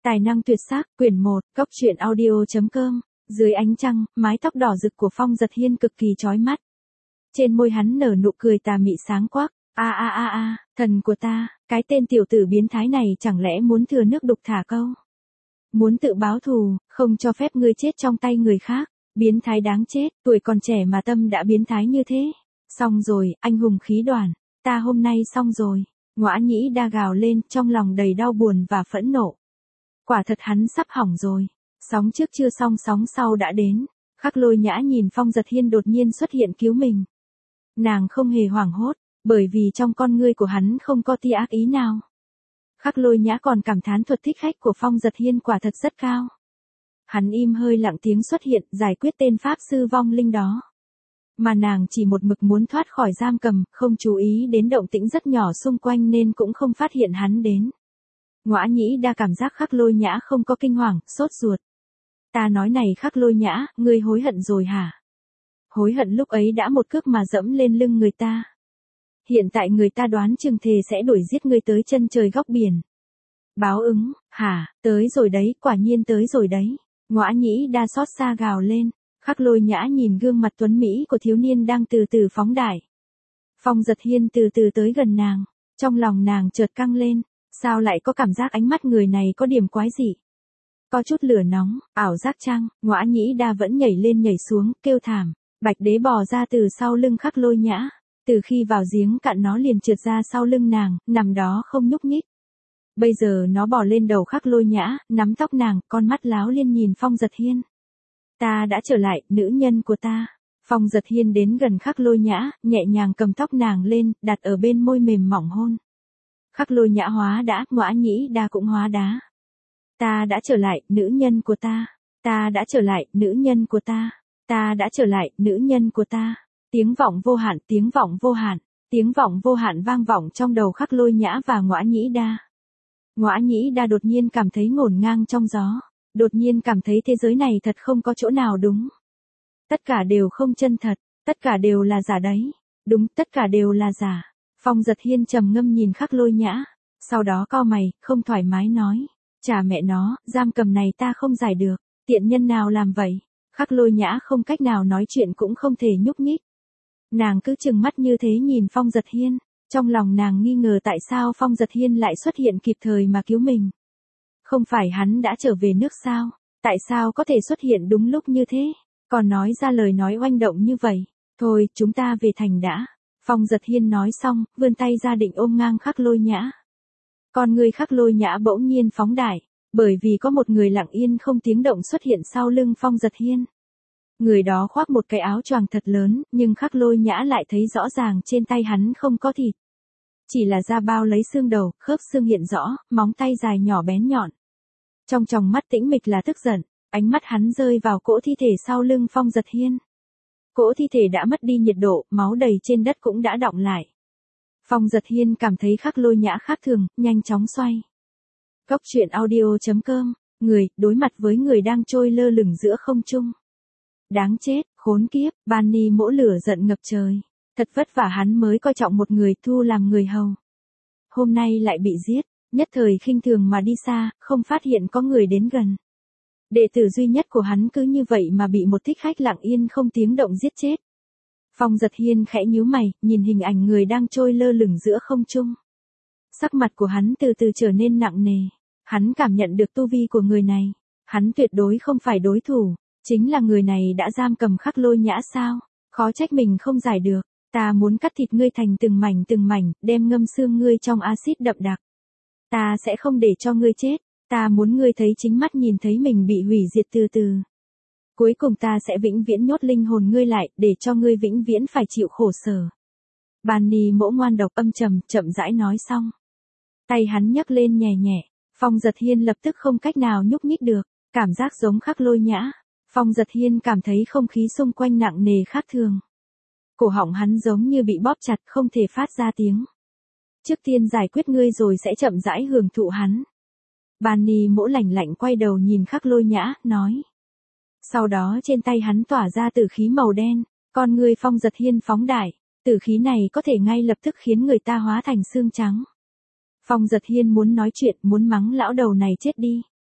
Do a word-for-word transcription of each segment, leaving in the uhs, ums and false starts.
Tài năng tuyệt sắc, quyển một, cốc truyện audio chấm com. Dưới ánh trăng, mái tóc đỏ rực của Phong Dật Hiên cực kỳ chói mắt. Trên môi hắn nở nụ cười tà mị sáng quắc. A a a a, thần của ta, cái tên tiểu tử biến thái này chẳng lẽ muốn thừa nước đục thả câu. Muốn tự báo thù, không cho phép ngươi chết trong tay người khác. Biến thái đáng chết, tuổi còn trẻ mà tâm đã biến thái như thế. Xong rồi, anh hùng khí đoàn, ta hôm nay xong rồi. Ngõa Nhĩ Đa gào lên, trong lòng đầy đau buồn và phẫn nộ. Quả thật hắn sắp hỏng rồi. Sóng trước chưa xong sóng sau đã đến. Khắc Lôi Nhã nhìn Phong Dật Hiên đột nhiên xuất hiện cứu mình. Nàng không hề hoảng hốt, bởi vì trong con ngươi của hắn không có tia ác ý nào. Khắc Lôi Nhã còn cảm thán thuật thích khách của Phong Dật Hiên quả thật rất cao. Hắn im hơi lặng tiếng xuất hiện, giải quyết tên pháp sư vong linh đó. Mà nàng chỉ một mực muốn thoát khỏi giam cầm, không chú ý đến động tĩnh rất nhỏ xung quanh nên cũng không phát hiện hắn đến. Ngõa Nhĩ Đa cảm giác Khắc Lôi Nhã không có kinh hoàng, sốt ruột. Ta nói này Khắc Lôi Nhã, ngươi hối hận rồi hả? Hối hận lúc ấy đã một cước mà dẫm lên lưng người ta. Hiện tại người ta đoán chừng thề sẽ đuổi giết ngươi tới chân trời góc biển. Báo ứng, hả, tới rồi đấy, quả nhiên tới rồi đấy. Ngõa Nhĩ Đa xót xa gào lên. Khắc Lôi Nhã nhìn gương mặt tuấn Mỹ của thiếu niên đang từ từ phóng đại. Phong Dật Hiên từ từ tới gần nàng. Trong lòng nàng chợt căng lên. Sao lại có cảm giác ánh mắt người này có điểm quái dị? Có chút lửa nóng, ảo giác chăng? Ngõa Nhĩ Đa vẫn nhảy lên nhảy xuống, kêu thảm. Bạch đế bò ra từ sau lưng Khắc Lôi Nhã. Từ khi vào giếng cạn nó liền trượt ra sau lưng nàng, nằm đó không nhúc nhích. Bây giờ nó bò lên đầu Khắc Lôi Nhã, nắm tóc nàng, con mắt láo liên nhìn Phong Dật Hiên. Ta đã trở lại, nữ nhân của ta. Phong Dật Hiên đến gần Khắc Lôi Nhã, nhẹ nhàng cầm tóc nàng lên, đặt ở bên môi mềm mỏng hôn. Khắc Lôi Nhã hóa đá, Ngõa Nhĩ Đa cũng hóa đá. Ta đã trở lại, nữ nhân của ta. Ta đã trở lại, nữ nhân của ta. Ta đã trở lại, nữ nhân của ta. Tiếng vọng vô hạn, tiếng vọng vô hạn, tiếng vọng vô hạn vang vọng trong đầu Khắc Lôi Nhã và Ngõa Nhĩ Đa. Ngõa Nhĩ Đa đột nhiên cảm thấy ngổn ngang trong gió. Đột nhiên cảm thấy thế giới này thật không có chỗ nào đúng. Tất cả đều không chân thật, tất cả đều là giả đấy. Đúng, tất cả đều là giả. Phong Dật Hiên trầm ngâm nhìn Khắc Lôi Nhã, sau đó cau mày, không thoải mái nói, chà mẹ nó, giam cầm này ta không giải được, tiện nhân nào làm vậy? Khắc Lôi Nhã không cách nào nói chuyện cũng không thể nhúc nhích. Nàng cứ trừng mắt như thế nhìn Phong Dật Hiên, trong lòng nàng nghi ngờ tại sao Phong Dật Hiên lại xuất hiện kịp thời mà cứu mình. Không phải hắn đã trở về nước sao? Tại sao có thể xuất hiện đúng lúc như thế? Còn nói ra lời nói oanh động như vậy. Thôi, chúng ta về thành đã. Phong Dật Hiên nói xong, vươn tay ra định ôm ngang Khắc Lôi Nhã. Con người Khắc Lôi Nhã bỗng nhiên phóng đại, bởi vì có một người lặng yên không tiếng động xuất hiện sau lưng Phong Dật Hiên. Người đó khoác một cái áo choàng thật lớn, nhưng Khắc Lôi Nhã lại thấy rõ ràng trên tay hắn không có thịt. Chỉ là da bao lấy xương đầu, khớp xương hiện rõ, móng tay dài nhỏ bén nhọn. Trong tròng mắt tĩnh mịch là tức giận, ánh mắt hắn rơi vào cỗ thi thể sau lưng Phong Dật Hiên. Cỗ thi thể đã mất đi nhiệt độ, máu đầy trên đất cũng đã đọng lại. Phong Dật Hiên cảm thấy Khắc Lôi Nhã khác thường, nhanh chóng xoay. Cốc truyện audio chấm com, người, đối mặt với người đang trôi lơ lửng giữa không trung. Đáng chết, khốn kiếp, Ban Ni Mỗ lửa giận ngập trời. Thật vất vả hắn mới coi trọng một người thu làm người hầu. Hôm nay lại bị giết, nhất thời khinh thường mà đi xa, không phát hiện có người đến gần. Đệ tử duy nhất của hắn cứ như vậy mà bị một thích khách lặng yên không tiếng động giết chết. Phong Dật Hiên khẽ nhíu mày, nhìn hình ảnh người đang trôi lơ lửng giữa không trung. Sắc mặt của hắn từ từ trở nên nặng nề. Hắn cảm nhận được tu vi của người này. Hắn tuyệt đối không phải đối thủ. Chính là người này đã giam cầm Khắc Lôi Nhã sao? Khó trách mình không giải được. Ta muốn cắt thịt ngươi thành từng mảnh từng mảnh, đem ngâm xương ngươi trong axit đậm đặc. Ta sẽ không để cho ngươi chết. Ta muốn ngươi thấy chính mắt nhìn thấy mình bị hủy diệt từ từ. Cuối cùng ta sẽ vĩnh viễn nhốt linh hồn ngươi lại, để cho ngươi vĩnh viễn phải chịu khổ sở. Ban Ni Mỗ ngoan độc âm trầm, chậm rãi nói xong. Tay hắn nhấc lên nhẹ nhẹ, Phong Dật Hiên lập tức không cách nào nhúc nhích được, cảm giác giống Khắc Lôi Nhã. Phong Dật Hiên cảm thấy không khí xung quanh nặng nề khác thường. Cổ họng hắn giống như bị bóp chặt không thể phát ra tiếng. Trước tiên giải quyết ngươi rồi sẽ chậm rãi hưởng thụ hắn. Ban Ni Mỗ lạnh lạnh quay đầu nhìn Khắc Lôi Nhã, nói. Sau đó trên tay hắn tỏa ra tử khí màu đen, con người Phong Dật Hiên phóng đại, tử khí này có thể ngay lập tức khiến người ta hóa thành xương trắng. Phong Dật Hiên muốn nói chuyện, muốn mắng lão đầu này chết đi.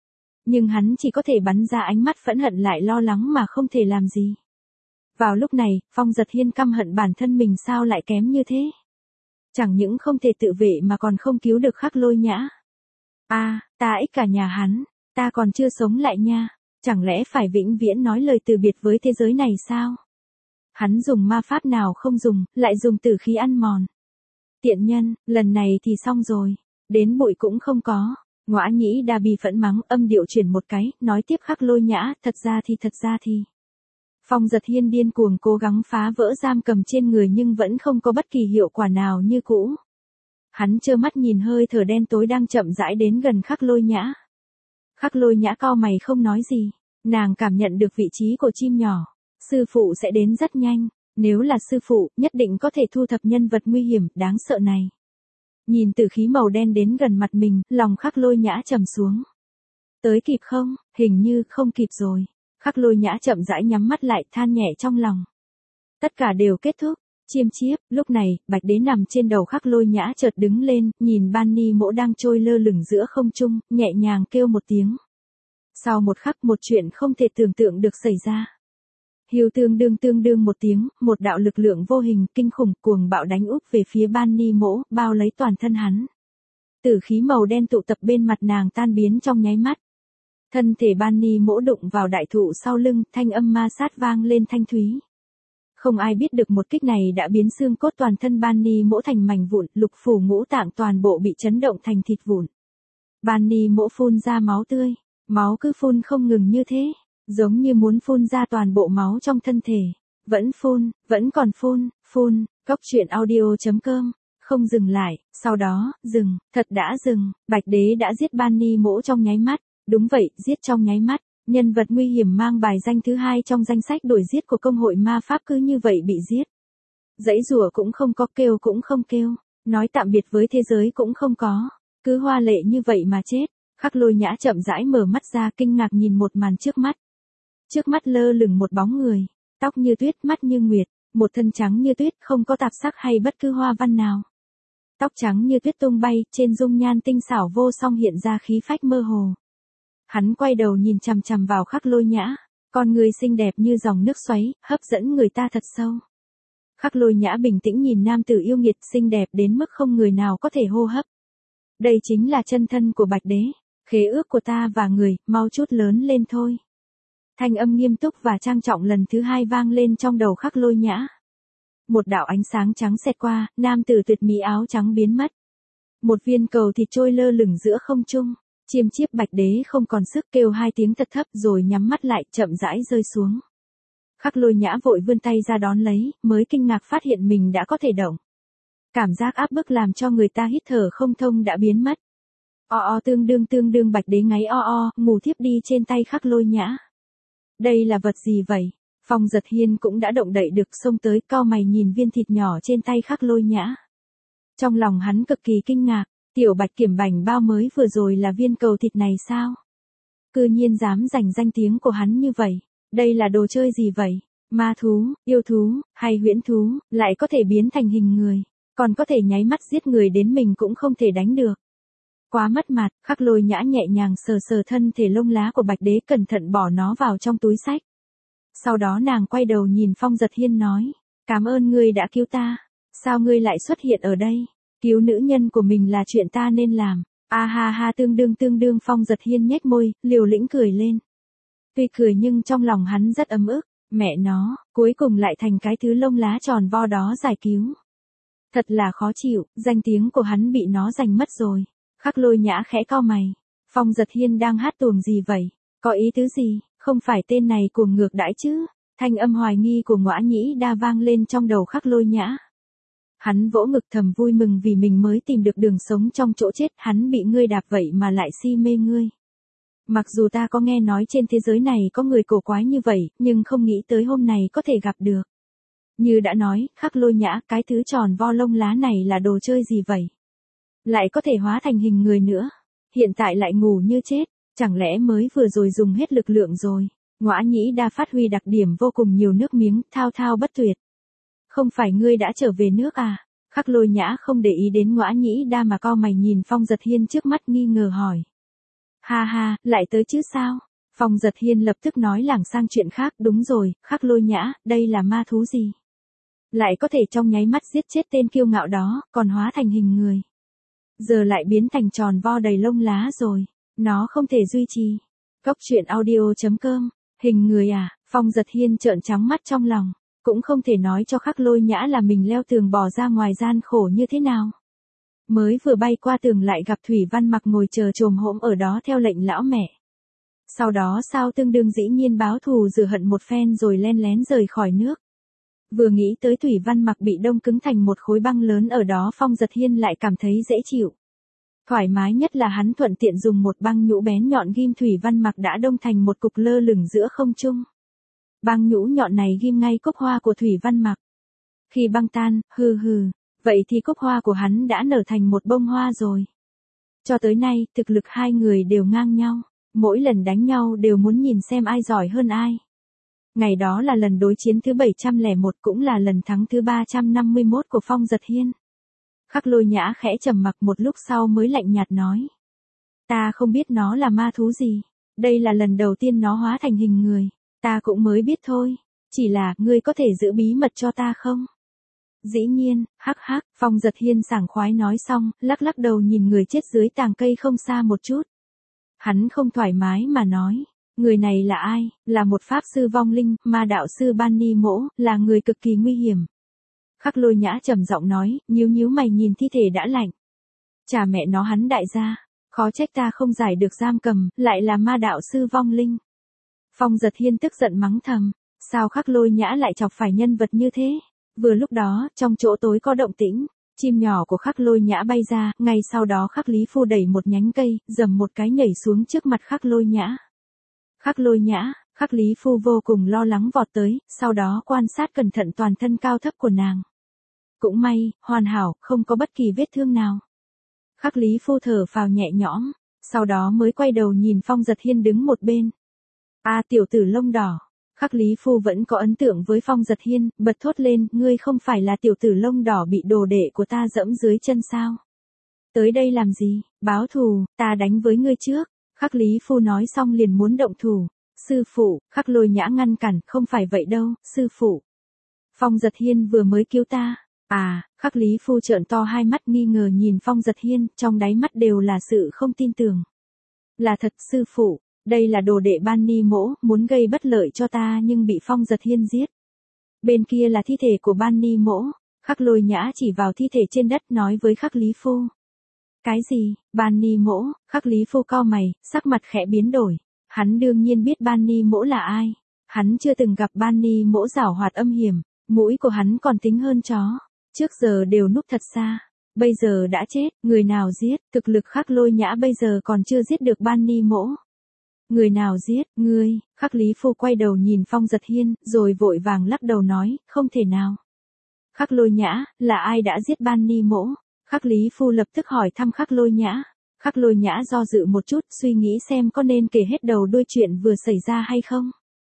Nhưng hắn chỉ có thể bắn ra ánh mắt phẫn hận lại lo lắng mà không thể làm gì. Vào lúc này, Phong Giật Hiên căm hận bản thân mình sao lại kém như thế. Chẳng những không thể tự vệ mà còn không cứu được Khắc Lôi Nhã. A, à, ta ích cả nhà hắn, ta còn chưa sống lại nha, chẳng lẽ phải vĩnh viễn nói lời từ biệt với thế giới này sao? Hắn dùng ma pháp nào không dùng, lại dùng tử khí ăn mòn. Tiện nhân, lần này thì xong rồi, đến bụi cũng không có. Ngõa Nhĩ Đa bi phẫn mắng, âm điệu chuyển một cái, nói tiếp Khắc Lôi Nhã, thật ra thì thật ra thì. Phong Giật Hiên điên cuồng cố gắng phá vỡ giam cầm trên người nhưng vẫn không có bất kỳ hiệu quả nào như cũ. Hắn trơ mắt nhìn hơi thở đen tối đang chậm rãi đến gần Khắc Lôi Nhã. Khắc Lôi Nhã cau mày không nói gì, nàng cảm nhận được vị trí của chim nhỏ. Sư phụ sẽ đến rất nhanh, nếu là sư phụ, nhất định có thể thu thập nhân vật nguy hiểm, đáng sợ này. Nhìn tử khí màu đen đến gần mặt mình, lòng Khắc Lôi Nhã trầm xuống. Tới kịp không? Hình như không kịp rồi. Khắc Lôi Nhã chậm rãi nhắm mắt lại, than nhẹ trong lòng. Tất cả đều kết thúc. Chiêm chiếp, lúc này, Bạch Đế nằm trên đầu Khắc Lôi Nhã chợt đứng lên, nhìn Ban Ni Mỗ đang trôi lơ lửng giữa không trung, nhẹ nhàng kêu một tiếng. Sau một khắc một chuyện không thể tưởng tượng được xảy ra. Hiu tương đương tương đương một tiếng, một đạo lực lượng vô hình, kinh khủng, cuồng bạo đánh úp về phía Ban Ni Mỗ, bao lấy toàn thân hắn. Tử khí màu đen tụ tập bên mặt nàng tan biến trong nháy mắt. Thân thể Ban Ni Mỗ đụng vào đại thụ sau lưng, thanh âm ma sát vang lên thanh thúy. Không ai biết được một kích này đã biến xương cốt toàn thân Ban Ni Mỗ thành mảnh vụn, lục phủ ngũ tạng toàn bộ bị chấn động thành thịt vụn. Ban Ni Mỗ phun ra máu tươi, máu cứ phun không ngừng như thế, giống như muốn phun ra toàn bộ máu trong thân thể. Vẫn phun, vẫn còn phun, phun, Cốc Truyện Audio chấm com, không dừng lại, sau đó, dừng, thật đã dừng, Bạch Đế đã giết Ban Ni Mỗ trong nháy mắt, đúng vậy, giết trong nháy mắt. Nhân vật nguy hiểm mang bài danh thứ hai trong danh sách đuổi giết của công hội ma pháp cứ như vậy bị giết. Dãy rủa cũng không có, kêu cũng không kêu, nói tạm biệt với thế giới cũng không có, cứ hoa lệ như vậy mà chết. Khắc Lôi Nhã chậm rãi mở mắt ra, kinh ngạc nhìn một màn trước mắt. Trước mắt lơ lửng một bóng người, tóc như tuyết, mắt như nguyệt, một thân trắng như tuyết, không có tạp sắc hay bất cứ hoa văn nào. Tóc trắng như tuyết tung bay, trên dung nhan tinh xảo vô song hiện ra khí phách mơ hồ. Hắn quay đầu nhìn chằm chằm vào Khắc Lôi Nhã, con người xinh đẹp như dòng nước xoáy, hấp dẫn người ta thật sâu. Khắc Lôi Nhã bình tĩnh nhìn nam tử yêu nghiệt xinh đẹp đến mức không người nào có thể hô hấp. Đây chính là chân thân của Bạch Đế, khế ước của ta và người, mau chút lớn lên thôi. Thanh âm nghiêm túc và trang trọng lần thứ hai vang lên trong đầu Khắc Lôi Nhã. Một đạo ánh sáng trắng xẹt qua, nam tử tuyệt mỹ áo trắng biến mất. Một viên cầu thịt trôi lơ lửng giữa không trung. Chiêm chiếp Bạch Đế không còn sức, kêu hai tiếng thật thấp rồi nhắm mắt lại, chậm rãi rơi xuống. Khắc Lôi Nhã vội vươn tay ra đón lấy, mới kinh ngạc phát hiện mình đã có thể động. Cảm giác áp bức làm cho người ta hít thở không thông đã biến mất. O o tương đương tương đương Bạch Đế ngáy o o, ngủ thiếp đi trên tay Khắc Lôi Nhã. Đây là vật gì vậy? Phong Giật Hiên cũng đã động đậy được, xông tới, cau mày nhìn viên thịt nhỏ trên tay Khắc Lôi Nhã. Trong lòng hắn cực kỳ kinh ngạc. Tiểu Bạch Kiểm bảnh bao mới vừa rồi là viên cầu thịt này sao? Cư nhiên dám giành danh tiếng của hắn như vậy. Đây là đồ chơi gì vậy? Ma thú, yêu thú, hay huyễn thú, lại có thể biến thành hình người. Còn có thể nháy mắt giết người đến mình cũng không thể đánh được. Quá mất mặt, Khắc Lôi Nhã nhẹ nhàng sờ sờ thân thể lông lá của Bạch Đế, cẩn thận bỏ nó vào trong túi xách. Sau đó nàng quay đầu nhìn Phong Giật Hiên nói. Cảm ơn ngươi đã cứu ta. Sao ngươi lại xuất hiện ở đây? Cứu nữ nhân của mình là chuyện ta nên làm. A ha ha tương đương tương đương Phong Giật Hiên nhếch môi, liều lĩnh cười lên. Tuy cười nhưng trong lòng hắn rất ấm ức, mẹ nó, cuối cùng lại thành cái thứ lông lá tròn vo đó giải cứu. Thật là khó chịu, danh tiếng của hắn bị nó giành mất rồi. Khắc Lôi Nhã khẽ cau mày. Phong Giật Hiên đang hát tuồng gì vậy? Có ý tứ gì? Không phải tên này cuồng ngược đãi chứ? Thanh âm hoài nghi của Ngõa Nhĩ Đa vang lên trong đầu Khắc Lôi Nhã. Hắn vỗ ngực thầm vui mừng vì mình mới tìm được đường sống trong chỗ chết, hắn bị ngươi đạp vậy mà lại si mê ngươi. Mặc dù ta có nghe nói trên thế giới này có người cổ quái như vậy, nhưng không nghĩ tới hôm này có thể gặp được. Như đã nói, Khắc Lôi Nhã, cái thứ tròn vo lông lá này là đồ chơi gì vậy? Lại có thể hóa thành hình người nữa. Hiện tại lại ngủ như chết, chẳng lẽ mới vừa rồi dùng hết lực lượng rồi? Ngõa Nhĩ Đa phát huy đặc điểm vô cùng nhiều nước miếng, thao thao bất tuyệt. Không phải ngươi đã trở về nước à? Khắc Lôi Nhã không để ý đến Ngõa Nhĩ Đa mà cau mày nhìn Phong Giật Hiên trước mắt nghi ngờ hỏi. Ha ha, lại tới chứ sao? Phong Giật Hiên lập tức nói lảng sang chuyện khác, đúng rồi, Khắc Lôi Nhã, đây là ma thú gì? Lại có thể trong nháy mắt giết chết tên kiêu ngạo đó, còn hóa thành hình người. Giờ lại biến thành tròn vo đầy lông lá rồi, nó không thể duy trì. Cốc truyện audio chấm com, hình người à, Phong Giật Hiên trợn trắng mắt trong lòng, cũng không thể nói cho Khắc Lôi Nhã là mình leo tường bò ra ngoài gian khổ như thế nào. Mới vừa bay qua tường lại gặp Thủy Văn Mặc ngồi chờ chồm hổm ở đó theo lệnh lão mẹ. Sau đó sao tương đương dĩ nhiên báo thù rửa hận một phen rồi len lén rời khỏi nước. Vừa nghĩ tới Thủy Văn Mặc bị đông cứng thành một khối băng lớn ở đó, Phong Giật Hiên lại cảm thấy dễ chịu. Thoải mái nhất là hắn thuận tiện dùng một băng nhũ bén nhọn ghim Thủy Văn Mặc đã đông thành một cục lơ lửng giữa không trung. Băng nhũ nhọn này ghim ngay cúc hoa của Thủy Văn Mặc. Khi băng tan, hừ hừ, vậy thì cúc hoa của hắn đã nở thành một bông hoa rồi. Cho tới nay, thực lực hai người đều ngang nhau, mỗi lần đánh nhau đều muốn nhìn xem ai giỏi hơn ai. Ngày đó là lần đối chiến thứ bảy trăm lẻ một, cũng là lần thắng thứ ba trăm năm mươi mốt của Phong Giật Hiên. Khắc Lôi Nhã khẽ trầm mặc một lúc sau mới lạnh nhạt nói. Ta không biết nó là ma thú gì, đây là lần đầu tiên nó hóa thành hình người, ta cũng mới biết thôi, chỉ là, ngươi có thể giữ bí mật cho ta không? Dĩ nhiên, hắc hắc, Phong Giật Hiên sảng khoái nói xong, lắc lắc đầu nhìn người chết dưới tàng cây không xa một chút. Hắn không thoải mái mà nói, người này là ai? Là một pháp sư vong linh, ma đạo sư Ban Ni Mỗ, là người cực kỳ nguy hiểm. Khắc Lôi Nhã trầm giọng nói, nhíu nhíu mày nhìn thi thể đã lạnh. Chà mẹ nó, hắn đại gia, khó trách ta không giải được giam cầm, lại là ma đạo sư vong linh. Phong Giật Hiên tức giận mắng thầm, sao Khắc Lôi Nhã lại chọc phải nhân vật như thế? Vừa lúc đó, trong chỗ tối có động tĩnh, chim nhỏ của Khắc Lôi Nhã bay ra, ngay sau đó Khắc Lý Phu đẩy một nhánh cây, dầm một cái nhảy xuống trước mặt Khắc Lôi Nhã. Khắc Lôi Nhã, Khắc Lý Phu vô cùng lo lắng vọt tới, sau đó quan sát cẩn thận toàn thân cao thấp của nàng. Cũng may, hoàn hảo, không có bất kỳ vết thương nào. Khắc Lý Phu thở phào nhẹ nhõm, sau đó mới quay đầu nhìn Phong Giật Hiên đứng một bên. A tiểu tử lông đỏ. Khắc Lý Phu vẫn có ấn tượng với Phong Giật Hiên, bật thốt lên, ngươi không phải là tiểu tử lông đỏ bị đồ đệ của ta dẫm dưới chân sao? Tới đây làm gì? Báo thù, ta đánh với ngươi trước. Khắc Lý Phu nói xong liền muốn động thủ. Sư phụ, Khắc Lôi Nhã ngăn cản, không phải vậy đâu, sư phụ. Phong Giật Hiên vừa mới cứu ta. À, Khắc Lý Phu trợn to hai mắt nghi ngờ nhìn Phong Giật Hiên, trong đáy mắt đều là sự không tin tưởng. Là thật sư phụ, đây là đồ đệ Ban Ni Mỗ, muốn gây bất lợi cho ta nhưng bị Phong Giật Hiên giết. Bên kia là thi thể của Ban Ni Mỗ, Khắc Lôi Nhã chỉ vào thi thể trên đất nói với Khắc Lý Phu. Cái gì, Ban Ni Mỗ? Khắc Lý Phu cau mày, sắc mặt khẽ biến đổi. Hắn đương nhiên biết Ban Ni Mỗ là ai. Hắn chưa từng gặp Ban Ni Mỗ giảo hoạt âm hiểm, mũi của hắn còn tính hơn chó. Trước giờ đều núp thật xa, bây giờ đã chết, người nào giết? Thực lực Khắc Lôi Nhã bây giờ còn chưa giết được Ban Ni Mỗ. Người nào giết? Ngươi? Khắc Lý Phu quay đầu nhìn Phong Giật Hiên, rồi vội vàng lắc đầu nói, không thể nào. Khắc Lôi Nhã, là ai đã giết Ban Ni Mỗ? Khắc Lý Phu lập tức hỏi thăm Khắc Lôi Nhã. Khắc Lôi Nhã do dự một chút, suy nghĩ xem có nên kể hết đầu đuôi chuyện vừa xảy ra hay không.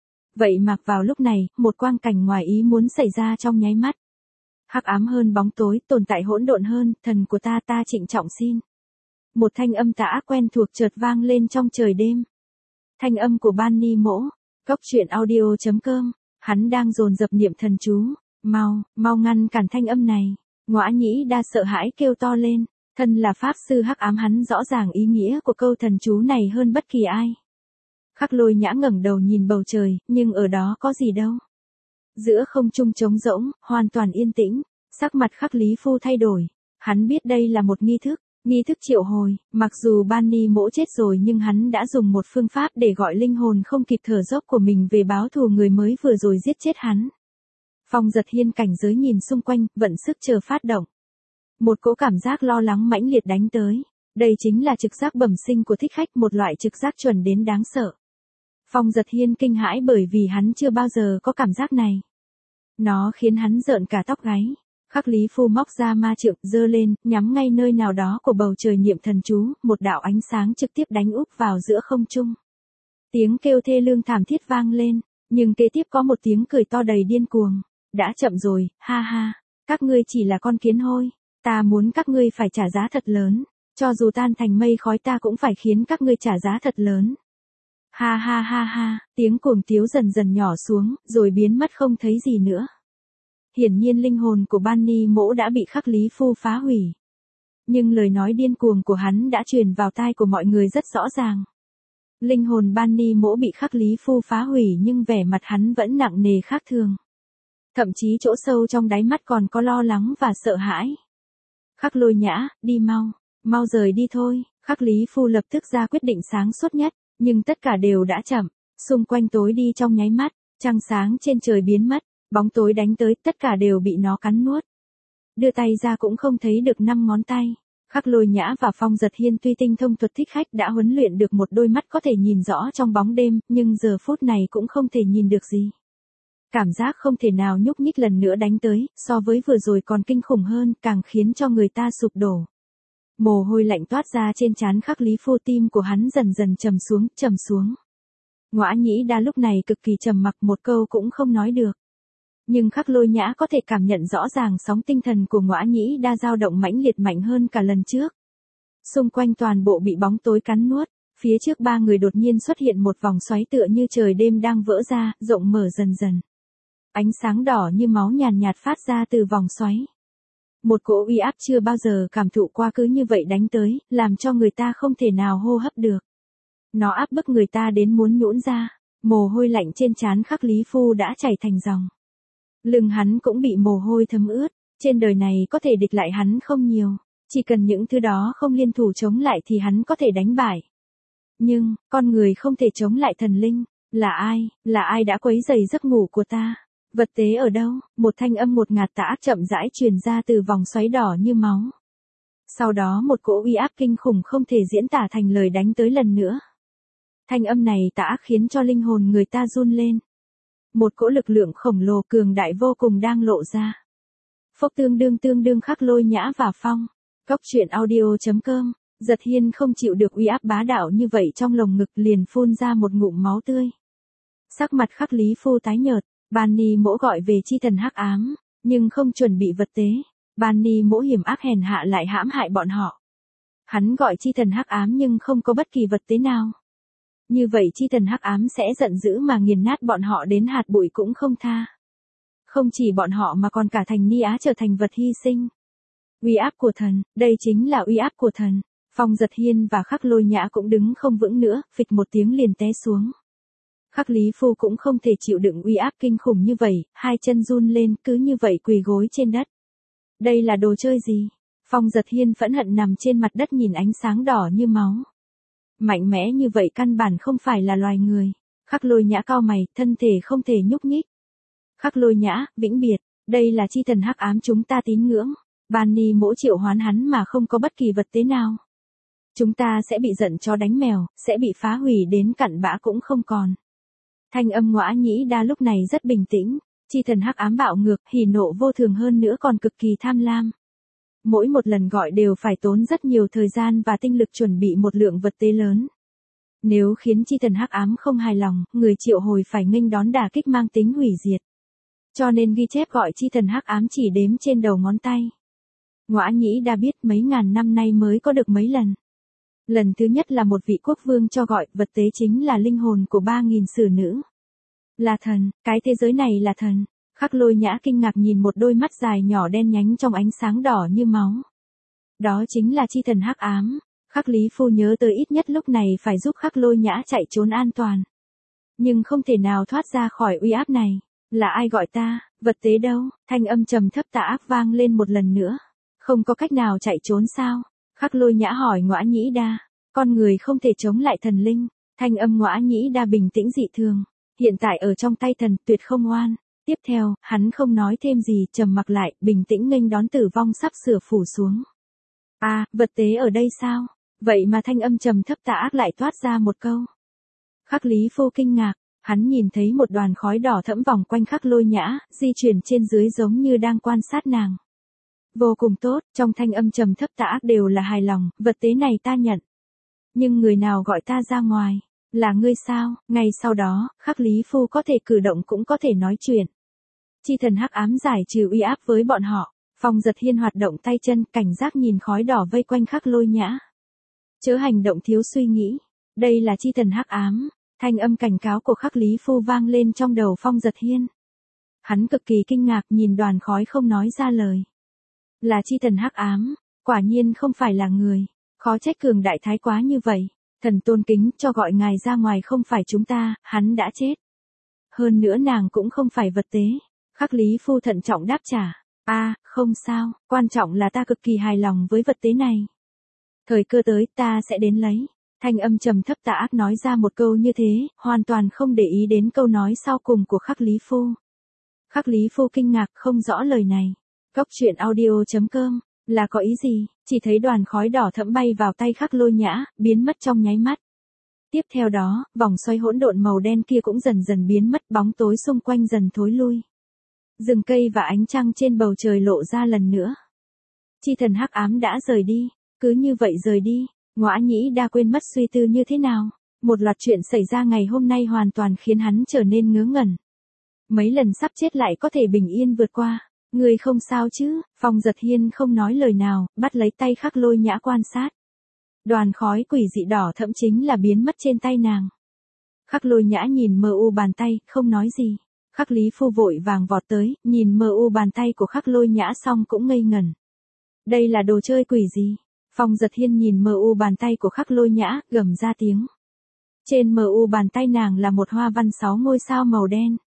Vậy mà vào lúc này, một quang cảnh ngoài ý muốn xảy ra trong nháy mắt. Hắc ám hơn bóng tối, tồn tại hỗn độn hơn, thần của ta ta trịnh trọng xin. Một thanh âm tà ác quen thuộc chợt vang lên trong trời đêm. Thanh âm của Ban Ni Mỗ. Cốc truyện audio chấm com. Hắn đang dồn dập niệm thần chú. Mau, mau ngăn cản thanh âm này. Ngõa Nhĩ Đa sợ hãi kêu to lên. Thân là pháp sư hắc ám, hắn rõ ràng ý nghĩa của câu thần chú này hơn bất kỳ ai. Khắc Lôi Nhã ngẩng đầu nhìn bầu trời, nhưng ở đó có gì đâu. Giữa không trung trống rỗng, hoàn toàn yên tĩnh, sắc mặt Khắc Lý Phu thay đổi. Hắn biết đây là một nghi thức, nghi thức triệu hồi, mặc dù Ban Ni Mỗ chết rồi nhưng hắn đã dùng một phương pháp để gọi linh hồn không kịp thở dốc của mình về báo thù người mới vừa rồi giết chết hắn. Phong Giật Hiên cảnh giới nhìn xung quanh, vận sức chờ phát động. Một cỗ cảm giác lo lắng mãnh liệt đánh tới. Đây chính là trực giác bẩm sinh của thích khách, một loại trực giác chuẩn đến đáng sợ. Phong Giật Hiên kinh hãi bởi vì hắn chưa bao giờ có cảm giác này. Nó khiến hắn rợn cả tóc gáy. Khắc Lý Phu móc ra ma trượng, giơ lên, nhắm ngay nơi nào đó của bầu trời niệm thần chú, một đạo ánh sáng trực tiếp đánh úp vào giữa không trung. Tiếng kêu thê lương thảm thiết vang lên, nhưng kế tiếp có một tiếng cười to đầy điên cuồng. Đã chậm rồi, ha ha, các ngươi chỉ là con kiến hôi, ta muốn các ngươi phải trả giá thật lớn. Cho dù tan thành mây khói ta cũng phải khiến các ngươi trả giá thật lớn. Ha ha ha ha, tiếng cuồng tiếu dần dần nhỏ xuống, rồi biến mất không thấy gì nữa. Hiển nhiên linh hồn của Ban Ni Mỗ đã bị Khắc Lý Phu phá hủy. Nhưng lời nói điên cuồng của hắn đã truyền vào tai của mọi người rất rõ ràng. Linh hồn Ban Ni Mỗ bị Khắc Lý Phu phá hủy nhưng vẻ mặt hắn vẫn nặng nề khác thường. Thậm chí chỗ sâu trong đáy mắt còn có lo lắng và sợ hãi. Khắc Lôi Nhã, đi mau, mau rời đi thôi. Khắc Lý Phu lập tức ra quyết định sáng suốt nhất, nhưng tất cả đều đã chậm. Xung quanh tối đi trong nháy mắt, trăng sáng trên trời biến mất, bóng tối đánh tới, tất cả đều bị nó cắn nuốt. Đưa tay ra cũng không thấy được năm ngón tay. Khắc Lôi Nhã và Phong Giật Hiên tuy tinh thông thuật thích khách đã huấn luyện được một đôi mắt có thể nhìn rõ trong bóng đêm, nhưng giờ phút này cũng không thể nhìn được gì. Cảm giác không thể nào nhúc nhích lần nữa đánh tới, so với vừa rồi còn kinh khủng hơn, càng khiến cho người ta sụp đổ. Mồ hôi lạnh toát ra trên trán Khắc Lý Phu, tim của hắn dần dần trầm xuống, trầm xuống. Ngõa Nhĩ Đa lúc này cực kỳ trầm mặc, một câu cũng không nói được. Nhưng Khắc Lôi Nhã có thể cảm nhận rõ ràng sóng tinh thần của Ngõa Nhĩ Đa dao động mãnh liệt, mạnh hơn cả lần trước. Xung quanh toàn bộ bị bóng tối cắn nuốt, phía trước ba người đột nhiên xuất hiện một vòng xoáy tựa như trời đêm đang vỡ ra, rộng mở dần dần. Ánh sáng đỏ như máu nhàn nhạt phát ra từ vòng xoáy. Một cỗ uy áp chưa bao giờ cảm thụ qua cứ như vậy đánh tới, làm cho người ta không thể nào hô hấp được. Nó áp bức người ta đến muốn nhũn ra, mồ hôi lạnh trên trán Khắc Lý Phu đã chảy thành dòng. Lưng hắn cũng bị mồ hôi thấm ướt, trên đời này có thể địch lại hắn không nhiều, chỉ cần những thứ đó không liên thủ chống lại thì hắn có thể đánh bại. Nhưng, con người không thể chống lại thần linh, là ai, là ai đã quấy rầy giấc ngủ của ta? Vật tế ở đâu? Một thanh âm một ngạt tà ác chậm rãi truyền ra từ vòng xoáy đỏ như máu. Sau đó một cỗ uy áp kinh khủng không thể diễn tả thành lời đánh tới lần nữa. Thanh âm này tà ác khiến cho linh hồn người ta run lên. Một cỗ lực lượng khổng lồ cường đại vô cùng đang lộ ra. Phốc tương đương tương đương Khắc Lôi Nhã và Phong. Cốc truyện audio chấm com. Giật Hiên không chịu được uy áp bá đạo như vậy, trong lồng ngực liền phun ra một ngụm máu tươi. Sắc mặt Khắc Lý Phu tái nhợt. Ban Ni Mỗ gọi về chi thần hắc ám, nhưng không chuẩn bị vật tế. Ban Ni Mỗ hiểm ác hèn hạ lại hãm hại bọn họ. Hắn gọi chi thần hắc ám nhưng không có bất kỳ vật tế nào. Như vậy chi thần hắc ám sẽ giận dữ mà nghiền nát bọn họ đến hạt bụi cũng không tha. Không chỉ bọn họ mà còn cả thành Ni Á trở thành vật hy sinh. Uy áp của thần, đây chính là uy áp của thần. Phong Giật Hiên và Khắc Lôi Nhã cũng đứng không vững nữa, phịch một tiếng liền té xuống. Khắc Lý Phu cũng không thể chịu đựng uy áp kinh khủng như vậy, hai chân run lên, cứ như vậy quỳ gối trên đất. Đây là đồ chơi gì? Phong Giật Hiên phẫn hận nằm trên mặt đất nhìn ánh sáng đỏ như máu. Mạnh mẽ như vậy căn bản không phải là loài người. Khắc Lôi Nhã cau mày, thân thể không thể nhúc nhích. Khắc Lôi Nhã, vĩnh biệt, đây là chi thần hắc ám chúng ta tín ngưỡng. Ban Ni Mỗ triệu hoán hắn mà không có bất kỳ vật tế nào. Chúng ta sẽ bị giận chó đánh mèo, sẽ bị phá hủy đến cặn bã cũng không còn. Thanh âm Ngõa Nhĩ Đa lúc này rất bình tĩnh, chi thần hắc ám bạo ngược, hỉ nộ vô thường hơn nữa còn cực kỳ tham lam. Mỗi một lần gọi đều phải tốn rất nhiều thời gian và tinh lực chuẩn bị một lượng vật tế lớn. Nếu khiến chi thần hắc ám không hài lòng, người triệu hồi phải nghênh đón đả kích mang tính hủy diệt. Cho nên ghi chép gọi chi thần hắc ám chỉ đếm trên đầu ngón tay. Ngõa Nhĩ Đa biết mấy ngàn năm nay mới có được mấy lần. Lần thứ nhất là một vị quốc vương cho gọi, vật tế chính là linh hồn của ba nghìn sử nữ. Là thần, cái thế giới này là thần. Khắc Lôi Nhã kinh ngạc nhìn một đôi mắt dài nhỏ đen nhánh trong ánh sáng đỏ như máu. Đó chính là chi thần hắc ám. Khắc Lý Phu nhớ tới ít nhất lúc này phải giúp Khắc Lôi Nhã chạy trốn an toàn. Nhưng không thể nào thoát ra khỏi uy áp này. Là ai gọi ta, vật tế đâu? Thanh âm trầm thấp tà ác vang lên một lần nữa. Không có cách nào chạy trốn sao? Khắc Lôi Nhã hỏi Ngõa Nhĩ Đa. Con người không thể chống lại thần linh. Thanh âm Ngõa Nhĩ Đa bình tĩnh dị thường. Hiện tại ở trong tay thần, tuyệt không oan. Tiếp theo, hắn không nói thêm gì, trầm mặc lại, bình tĩnh nghênh đón tử vong sắp sửa phủ xuống. À, vật tế ở đây sao? Vậy mà thanh âm trầm thấp tà ác lại toát ra một câu. Khắc Lý Phu kinh ngạc, hắn nhìn thấy một đoàn khói đỏ thẫm vòng quanh Khắc Lôi Nhã, di chuyển trên dưới giống như đang quan sát nàng. Vô cùng tốt, trong thanh âm trầm thấp tà ác đều là hài lòng, vật tế này ta nhận. Nhưng người nào gọi ta ra ngoài? Là ngươi sao? Ngay sau đó, Khắc Lý Phu có thể cử động cũng có thể nói chuyện. Chi thần hắc ám giải trừ uy áp với bọn họ. Phong Giật Hiên hoạt động tay chân, cảnh giác nhìn khói đỏ vây quanh Khắc Lôi Nhã. Chớ hành động thiếu suy nghĩ. Đây là chi thần hắc ám. Thanh âm cảnh cáo của Khắc Lý Phu vang lên trong đầu Phong Giật Hiên. Hắn cực kỳ kinh ngạc nhìn đoàn khói không nói ra lời. Là chi thần hắc ám, quả nhiên không phải là người. Khó trách cường đại thái quá như vậy. Thần tôn kính cho gọi ngài ra ngoài không phải chúng ta, hắn đã chết. Hơn nữa nàng cũng không phải vật tế. Khắc Lý Phu thận trọng đáp trả. A, không sao, quan trọng là ta cực kỳ hài lòng với vật tế này. Thời cơ tới ta sẽ đến lấy. Thanh âm trầm thấp tà ác nói ra một câu như thế, hoàn toàn không để ý đến câu nói sau cùng của Khắc Lý Phu. Khắc Lý Phu kinh ngạc không rõ lời này. Cốc truyện audio chấm com, là có ý gì, chỉ thấy đoàn khói đỏ thẫm bay vào tay Khắc Lôi Nhã, biến mất trong nháy mắt. Tiếp theo đó, vòng xoay hỗn độn màu đen kia cũng dần dần biến mất, bóng tối xung quanh dần thối lui. Rừng cây và ánh trăng trên bầu trời lộ ra lần nữa. Chi thần hắc ám đã rời đi, cứ như vậy rời đi. Ngõa Nhĩ Đa quên mất suy tư như thế nào. Một loạt chuyện xảy ra ngày hôm nay hoàn toàn khiến hắn trở nên ngớ ngẩn. Mấy lần sắp chết lại có thể bình yên vượt qua. Người không sao chứ? Phong Giật Hiên không nói lời nào, bắt lấy tay Khắc Lôi Nhã quan sát. Đoàn khói quỷ dị đỏ thẫm chính là biến mất trên tay nàng. Khắc Lôi Nhã nhìn mờ u bàn tay, không nói gì. Khắc Lý Phu vội vàng vọt tới, nhìn mờ u bàn tay của Khắc Lôi Nhã xong cũng ngây ngẩn. Đây là đồ chơi quỷ gì? Phong Giật Hiên nhìn mờ u bàn tay của Khắc Lôi Nhã, gầm ra tiếng. Trên mờ u bàn tay nàng là một hoa văn sáu ngôi sao màu đen.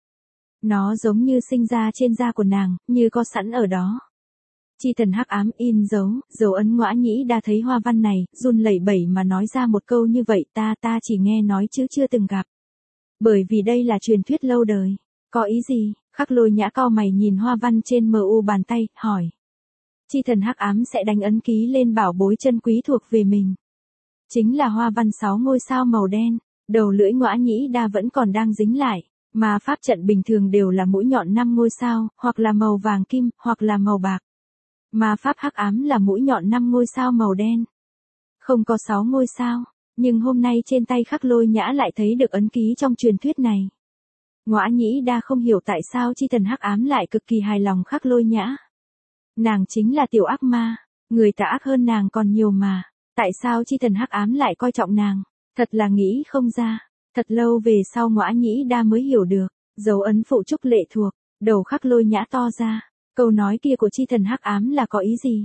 Nó giống như sinh ra trên da của nàng, như có sẵn ở đó. Chi thần hắc ám in dấu, dấu ấn Ngõa Nhĩ Đa thấy hoa văn này, run lẩy bẩy mà nói ra một câu như vậy, ta ta chỉ nghe nói chứ chưa từng gặp. Bởi vì đây là truyền thuyết lâu đời. Có ý gì? Khắc Lôi Nhã cau mày nhìn hoa văn trên mờ u bàn tay, hỏi. Chi thần hắc ám sẽ đánh ấn ký lên bảo bối chân quý thuộc về mình. Chính là hoa văn sáu ngôi sao màu đen, đầu lưỡi Ngõa Nhĩ Đa vẫn còn đang dính lại, mà pháp trận bình thường đều là mũi nhọn năm ngôi sao, hoặc là màu vàng kim, hoặc là màu bạc. Mà pháp hắc ám là mũi nhọn năm ngôi sao màu đen. Không có sáu ngôi sao, nhưng hôm nay trên tay Khắc Lôi Nhã lại thấy được ấn ký trong truyền thuyết này. Ngõa Nhĩ Đa không hiểu tại sao chi thần hắc ám lại cực kỳ hài lòng Khắc Lôi Nhã. Nàng chính là tiểu ác ma, người tà ác hơn nàng còn nhiều mà, tại sao chi thần hắc ám lại coi trọng nàng, thật là nghĩ không ra. Thật lâu về sau Ngõa Nhĩ Đa mới hiểu được, dấu ấn phụ trúc lệ thuộc, đầu Khắc Lôi Nhã to ra, câu nói kia của chi thần hắc ám là có ý gì?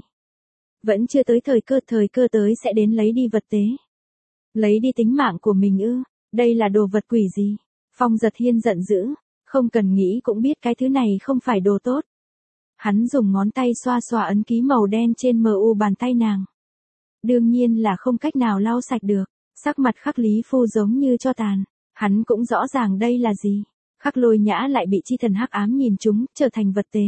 Vẫn chưa tới thời cơ, thời cơ tới sẽ đến lấy đi vật tế. Lấy đi tính mạng của mình ư, đây là đồ vật quỷ gì? Phong Giật Hiên giận dữ, không cần nghĩ cũng biết cái thứ này không phải đồ tốt. Hắn dùng ngón tay xoa xoa ấn ký màu đen trên mờ u bàn tay nàng. Đương nhiên là không cách nào lau sạch được, sắc mặt Khắc Lý Phu giống như tro tàn, hắn cũng rõ ràng đây là gì. Khắc Lôi Nhã lại bị chi thần hắc ám nhìn trúng, trở thành vật tế.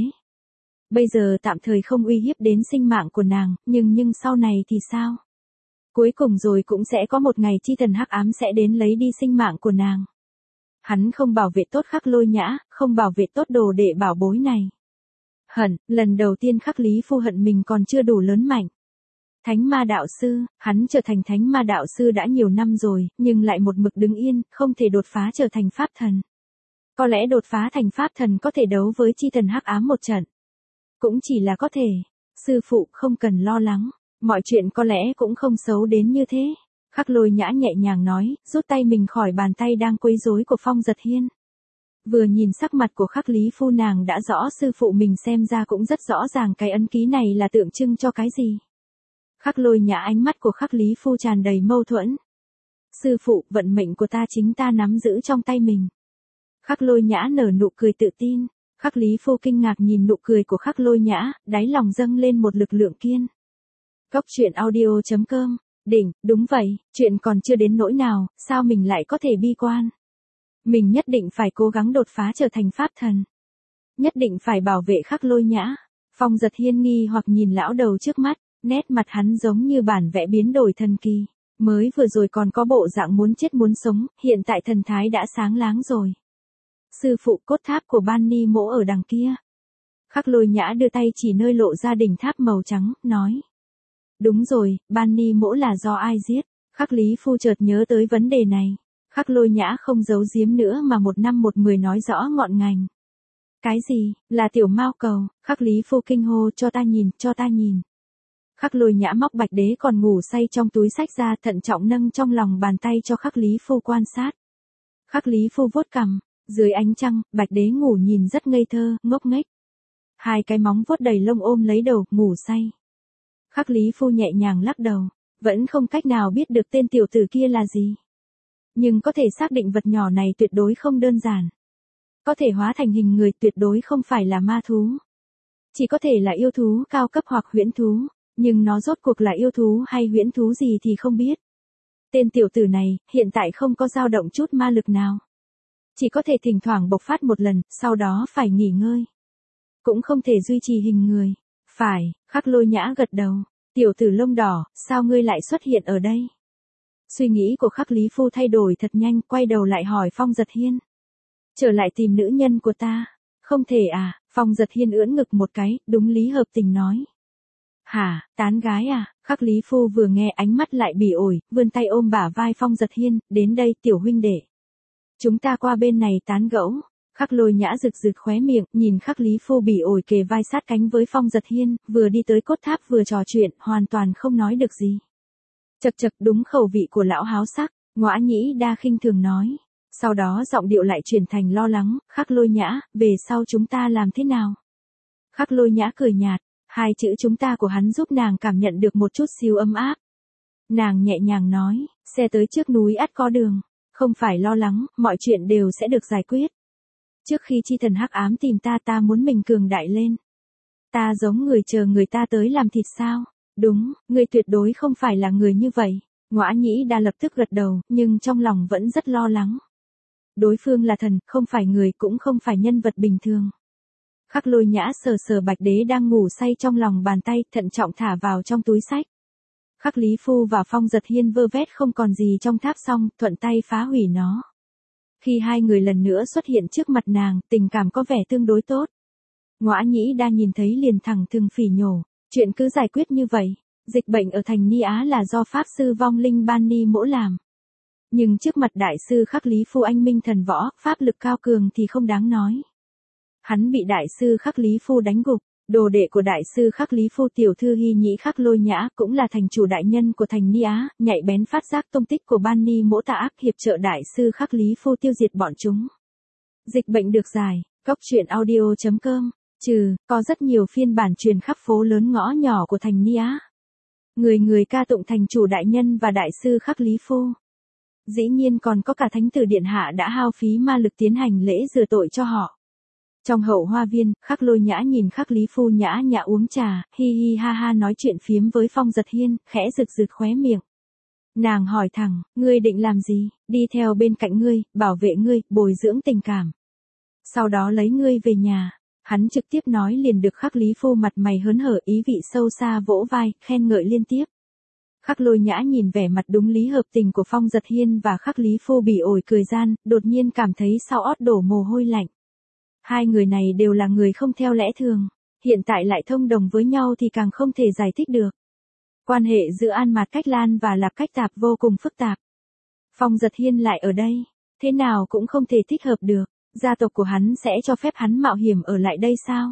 Bây giờ tạm thời không uy hiếp đến sinh mạng của nàng, nhưng nhưng sau này thì sao? Cuối cùng rồi cũng sẽ có một ngày chi thần hắc ám sẽ đến lấy đi sinh mạng của nàng. Hắn không bảo vệ tốt Khắc Lôi Nhã, không bảo vệ tốt đồ đệ bảo bối này. Hận, lần đầu tiên Khắc Lý Phu hận mình còn chưa đủ lớn mạnh. Thánh ma đạo sư, hắn trở thành thánh ma đạo sư đã nhiều năm rồi, nhưng lại một mực đứng yên, không thể đột phá trở thành pháp thần. Có lẽ đột phá thành pháp thần có thể đấu với chi thần hắc ám một trận. Cũng chỉ là có thể. Sư phụ không cần lo lắng, mọi chuyện có lẽ cũng không xấu đến như thế. Khắc Lôi Nhã nhẹ nhàng nói, rút tay mình khỏi bàn tay đang quấy rối của Phong Giật Hiên. Vừa nhìn sắc mặt của Khắc Lý Phu nàng đã rõ sư phụ mình xem ra cũng rất rõ ràng cái ấn ký này là tượng trưng cho cái gì. Khắc Lôi Nhã ánh mắt của Khắc Lý Phu tràn đầy mâu thuẫn. Sư phụ, vận mệnh của ta chính ta nắm giữ trong tay mình. Khắc Lôi Nhã nở nụ cười tự tin. Khắc Lý Phu kinh ngạc nhìn nụ cười của Khắc Lôi Nhã, đáy lòng dâng lên một lực lượng kiên. Cốc truyện audio chấm com, đỉnh, đúng vậy, chuyện còn chưa đến nỗi nào, sao mình lại có thể bi quan. Mình nhất định phải cố gắng đột phá trở thành pháp thần. Nhất định phải bảo vệ Khắc Lôi Nhã. Phong Giật Hiên nghi hoặc nhìn lão đầu trước mắt, nét mặt hắn giống như bản vẽ biến đổi thần kỳ. Mới vừa rồi còn có bộ dạng muốn chết muốn sống, hiện tại thần thái đã sáng láng rồi. Sư phụ, cốt tháp của Ban Ni Mỗ ở đằng kia. Khắc Lôi Nhã đưa tay chỉ nơi lộ ra đỉnh tháp màu trắng, nói. Đúng rồi, Ban Ni Mỗ là do ai giết? Khắc Lý Phu chợt nhớ tới vấn đề này. Khắc Lôi Nhã không giấu giếm nữa mà một năm một mười nói rõ ngọn ngành. Cái gì, là tiểu mao cầu? Khắc Lý Phu kinh hô, cho ta nhìn, cho ta nhìn. Khắc Lôi Nhã móc bạch đế còn ngủ say trong túi xách ra, thận trọng nâng trong lòng bàn tay cho Khắc Lý Phu quan sát. Khắc Lý Phu vuốt cằm, dưới ánh trăng, bạch đế ngủ nhìn rất ngây thơ, ngốc nghếch. Hai cái móng vuốt đầy lông ôm lấy đầu, ngủ say. Khắc Lý Phu nhẹ nhàng lắc đầu, vẫn không cách nào biết được tên tiểu tử kia là gì. Nhưng có thể xác định vật nhỏ này tuyệt đối không đơn giản. Có thể hóa thành hình người, tuyệt đối không phải là ma thú. Chỉ có thể là yêu thú cao cấp hoặc huyễn thú, nhưng nó rốt cuộc là yêu thú hay huyễn thú gì thì không biết. Tên tiểu tử này, hiện tại không có dao động chút ma lực nào. Chỉ có thể thỉnh thoảng bộc phát một lần, sau đó phải nghỉ ngơi. Cũng không thể duy trì hình người. Phải, Khắc Lôi Nhã gật đầu. Tiểu tử lông đỏ, sao ngươi lại xuất hiện ở đây? Suy nghĩ của Khắc Lý Phu thay đổi thật nhanh, quay đầu lại hỏi Phong Giật Hiên. Trở lại tìm nữ nhân của ta. Không thể à, Phong Giật Hiên ưỡn ngực một cái, đúng lý hợp tình nói. Hả, tán gái à? Khắc Lý Phu vừa nghe ánh mắt lại bỉ ổi, vươn tay ôm bả vai Phong Giật Hiên, đến đây tiểu huynh đệ. Chúng ta qua bên này tán gẫu. Khắc Lôi Nhã rực rực khóe miệng, nhìn Khắc Lý Phu bỉ ổi kề vai sát cánh với Phong Giật Hiên, vừa đi tới cốt tháp vừa trò chuyện, hoàn toàn không nói được gì. Chật chật, đúng khẩu vị của lão háo sắc, Ngõa Nhĩ Đa khinh thường nói. Sau đó giọng điệu lại chuyển thành lo lắng, Khắc Lôi Nhã, về sau chúng ta làm thế nào? Khắc Lôi Nhã cười nhạt, hai chữ chúng ta của hắn giúp nàng cảm nhận được một chút xíu ấm áp. Nàng nhẹ nhàng nói, xe tới trước núi ắt có đường, không phải lo lắng, mọi chuyện đều sẽ được giải quyết. Trước khi chi thần hắc ám tìm ta ta muốn mình cường đại lên. Ta giống người chờ người ta tới làm thịt sao? Đúng, ngươi tuyệt đối không phải là người như vậy. Ngõa Nhĩ Đa lập tức gật đầu, nhưng trong lòng vẫn rất lo lắng. Đối phương là thần, không phải người, cũng không phải nhân vật bình thường. Khắc Lôi Nhã sờ sờ bạch đế đang ngủ say trong lòng bàn tay, thận trọng thả vào trong túi xách. Khắc Lý Phu và Phong Giật Hiên vơ vét không còn gì trong tháp xong, thuận tay phá hủy nó. Khi hai người lần nữa xuất hiện trước mặt nàng, tình cảm có vẻ tương đối tốt. Ngõa Nhĩ Đa nhìn thấy liền thẳng thừng phỉ nhổ, chuyện cứ giải quyết như vậy. Dịch bệnh ở thành Ni Á là do Pháp Sư Vong Linh Ban Ni Mỗ làm. Nhưng trước mặt đại sư Khắc Lý Phu anh minh thần võ, pháp lực cao cường thì không đáng nói. Hắn bị đại sư Khắc Lý Phu đánh gục, đồ đệ của đại sư Khắc Lý Phu tiểu thư Hy Nhĩ Khắc Lôi Nhã cũng là thành chủ đại nhân của thành Ni Á, nhạy bén phát giác tung tích của Ban Ni Mỗ tà ác, hiệp trợ đại sư Khắc Lý Phu tiêu diệt bọn chúng. Dịch bệnh được giải, góc truyện audio chấm com, trừ, có rất nhiều phiên bản truyền khắp phố lớn ngõ nhỏ của thành Ni Á. Người người ca tụng thành chủ đại nhân và đại sư Khắc Lý Phu. Dĩ nhiên còn có cả thánh tử điện hạ đã hao phí ma lực tiến hành lễ rửa tội cho họ. Trong hậu hoa viên, Khắc Lôi Nhã nhìn Khắc Lý Phu nhã nhã uống trà, hi hi ha ha nói chuyện phiếm với Phong Giật Hiên, khẽ rực rực khóe miệng. Nàng hỏi thẳng, ngươi định làm gì? Đi theo bên cạnh ngươi, bảo vệ ngươi, bồi dưỡng tình cảm. Sau đó lấy ngươi về nhà. Hắn trực tiếp nói liền được Khắc Lý Phu mặt mày hớn hở, ý vị sâu xa vỗ vai, khen ngợi liên tiếp. Khắc Lôi Nhã nhìn vẻ mặt đúng lý hợp tình của Phong Giật Hiên và Khắc Lý Phu bỉ ổi cười gian, đột nhiên cảm thấy sau ót đổ mồ hôi lạnh. Hai người này đều là người không theo lẽ thường, hiện tại lại thông đồng với nhau thì càng không thể giải thích được. Quan hệ giữa An Mạt Cách Lan và Lạc Cách Tạp vô cùng phức tạp. Phong Giật Hiên lại ở đây, thế nào cũng không thể thích hợp được, gia tộc của hắn sẽ cho phép hắn mạo hiểm ở lại đây sao?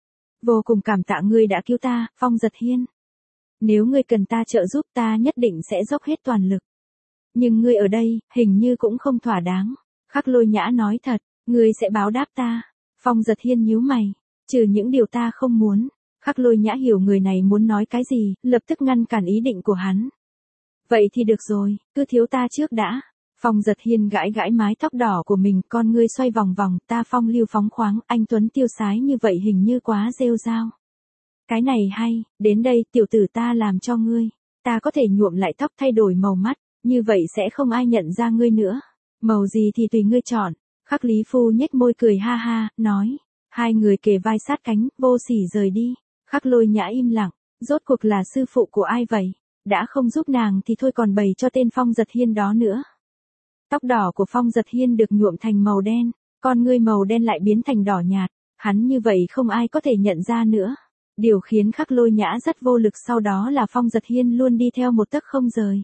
Vô cùng cảm tạ ngươi đã cứu ta, Phong Giật Hiên. Nếu ngươi cần ta trợ giúp ta nhất định sẽ dốc hết toàn lực. Nhưng ngươi ở đây, hình như cũng không thỏa đáng. Khắc Lôi Nhã nói thật, ngươi sẽ báo đáp ta. Phong Giật Hiên nhíu mày, trừ những điều ta không muốn. Khắc Lôi Nhã hiểu người này muốn nói cái gì, lập tức ngăn cản ý định của hắn. Vậy thì được rồi, cứ thiếu ta trước đã. Phong Giật Hiên gãi gãi mái tóc đỏ của mình, con ngươi xoay vòng vòng, ta phong lưu phóng khoáng, anh tuấn tiêu sái như vậy hình như quá rêu rao. Cái này hay, đến đây tiểu tử ta làm cho ngươi, ta có thể nhuộm lại tóc thay đổi màu mắt, như vậy sẽ không ai nhận ra ngươi nữa. Màu gì thì tùy ngươi chọn. Khắc Lý Phu nhếch môi cười ha ha, nói. Hai người kề vai sát cánh, vô sỉ rời đi. Khắc Lôi Nhã im lặng, rốt cuộc là sư phụ của ai vậy? Đã không giúp nàng thì thôi còn bày cho tên Phong Giật Hiên đó nữa. Tóc đỏ của Phong Giật Hiên được nhuộm thành màu đen, con ngươi màu đen lại biến thành đỏ nhạt, hắn như vậy không ai có thể nhận ra nữa. Điều khiến Khắc Lôi Nhã rất vô lực sau đó là Phong Giật Hiên luôn đi theo một tấc không rời.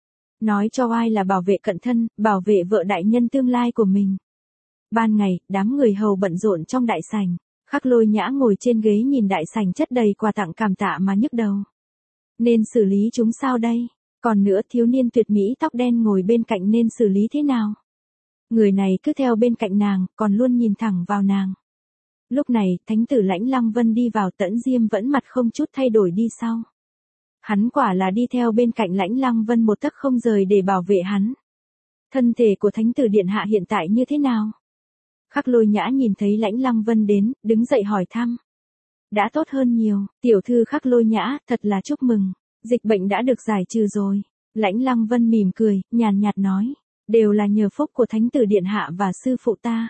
Nói cho ai là bảo vệ cận thân, bảo vệ vợ đại nhân tương lai của mình. Ban ngày, đám người hầu bận rộn trong đại sảnh. Khắc Lôi Nhã ngồi trên ghế nhìn đại sảnh chất đầy quà tặng cảm tạ mà nhức đầu. Nên xử lý chúng sao đây? Còn nữa thiếu niên tuyệt mỹ tóc đen ngồi bên cạnh nên xử lý thế nào? Người này cứ theo bên cạnh nàng, còn luôn nhìn thẳng vào nàng. Lúc này, thánh tử Lãnh Lăng Vân đi vào, Tẫn Diêm vẫn mặt không chút thay đổi đi sau. Hắn quả là đi theo bên cạnh Lãnh Lăng Vân một tấc không rời để bảo vệ hắn. Thân thể của thánh tử điện hạ hiện tại như thế nào? Khắc Lôi Nhã nhìn thấy Lãnh Lăng Vân đến, đứng dậy hỏi thăm. Đã tốt hơn nhiều, tiểu thư Khắc Lôi Nhã, thật là chúc mừng. Dịch bệnh đã được giải trừ rồi. Lãnh Lăng Vân mỉm cười, nhàn nhạt nói. Đều là nhờ phúc của thánh tử điện hạ và sư phụ ta.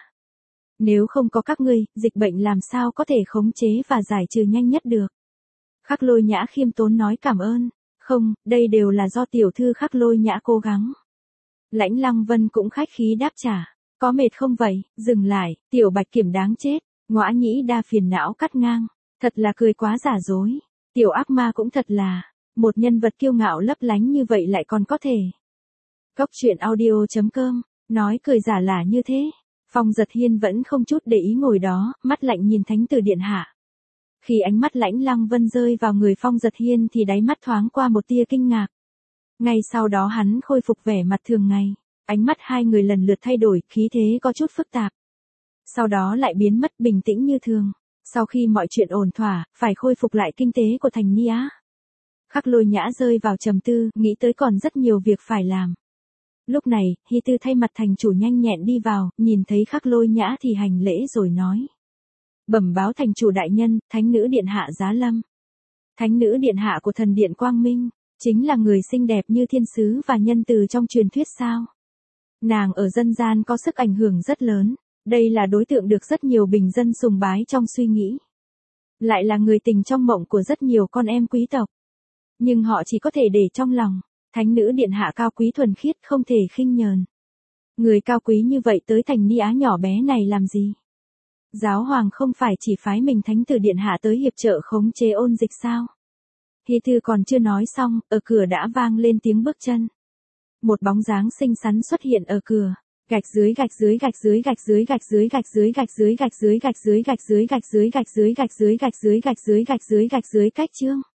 Nếu không có các ngươi, dịch bệnh làm sao có thể khống chế và giải trừ nhanh nhất được. Khắc Lôi Nhã khiêm tốn nói cảm ơn. Không, đây đều là do tiểu thư Khắc Lôi Nhã cố gắng. Lãnh Lăng Vân cũng khách khí đáp trả. Có mệt không vậy, dừng lại, tiểu bạch kiểm đáng chết. Ngõa Nhĩ Đa phiền não cắt ngang. Thật là cười quá giả dối. Tiểu ác ma cũng thật là. Một nhân vật kiêu ngạo lấp lánh như vậy lại còn có thể. Cốc truyện audio chấm com, nói cười giả lả như thế. Phong Giật Hiên vẫn không chút để ý ngồi đó, mắt lạnh nhìn thánh tử điện hạ. Khi ánh mắt Lãnh Lăng Vân rơi vào người Phong Giật Hiên thì đáy mắt thoáng qua một tia kinh ngạc. Ngay sau đó hắn khôi phục vẻ mặt thường ngày. Ánh mắt hai người lần lượt thay đổi, khí thế có chút phức tạp. Sau đó lại biến mất bình tĩnh như thường. Sau khi mọi chuyện ổn thỏa, phải khôi phục lại kinh tế của thành Ni Á. Khắc Lôi Nhã rơi vào trầm tư, nghĩ tới còn rất nhiều việc phải làm. Lúc này, Hy Tư thay mặt thành chủ nhanh nhẹn đi vào, nhìn thấy Khắc Lôi Nhã thì hành lễ rồi nói. Bẩm báo thành chủ đại nhân, thánh nữ điện hạ Giá Lâm. Thánh nữ điện hạ của thần điện Quang Minh, chính là người xinh đẹp như thiên sứ và nhân từ trong truyền thuyết sao. Nàng ở dân gian có sức ảnh hưởng rất lớn, đây là đối tượng được rất nhiều bình dân sùng bái trong suy nghĩ. Lại là người tình trong mộng của rất nhiều con em quý tộc. Nhưng họ chỉ có thể để trong lòng, thánh nữ điện hạ cao quý thuần khiết không thể khinh nhờn. Người cao quý như vậy tới thành Ni Á nhỏ bé này làm gì? Giáo hoàng không phải chỉ phái mình thánh tử điện hạ tới hiệp trợ khống chế ôn dịch sao? Hy Thư còn chưa nói xong, ở cửa đã vang lên tiếng bước chân. Một bóng dáng xinh xắn xuất hiện ở cửa. Gạch dưới gạch dưới gạch dưới gạch dưới gạch dưới gạch dưới gạch dưới gạch dưới gạch dưới gạch dưới gạch dưới gạch dưới gạch dưới gạch dưới gạch dưới gạch dưới gạch dưới cách chương.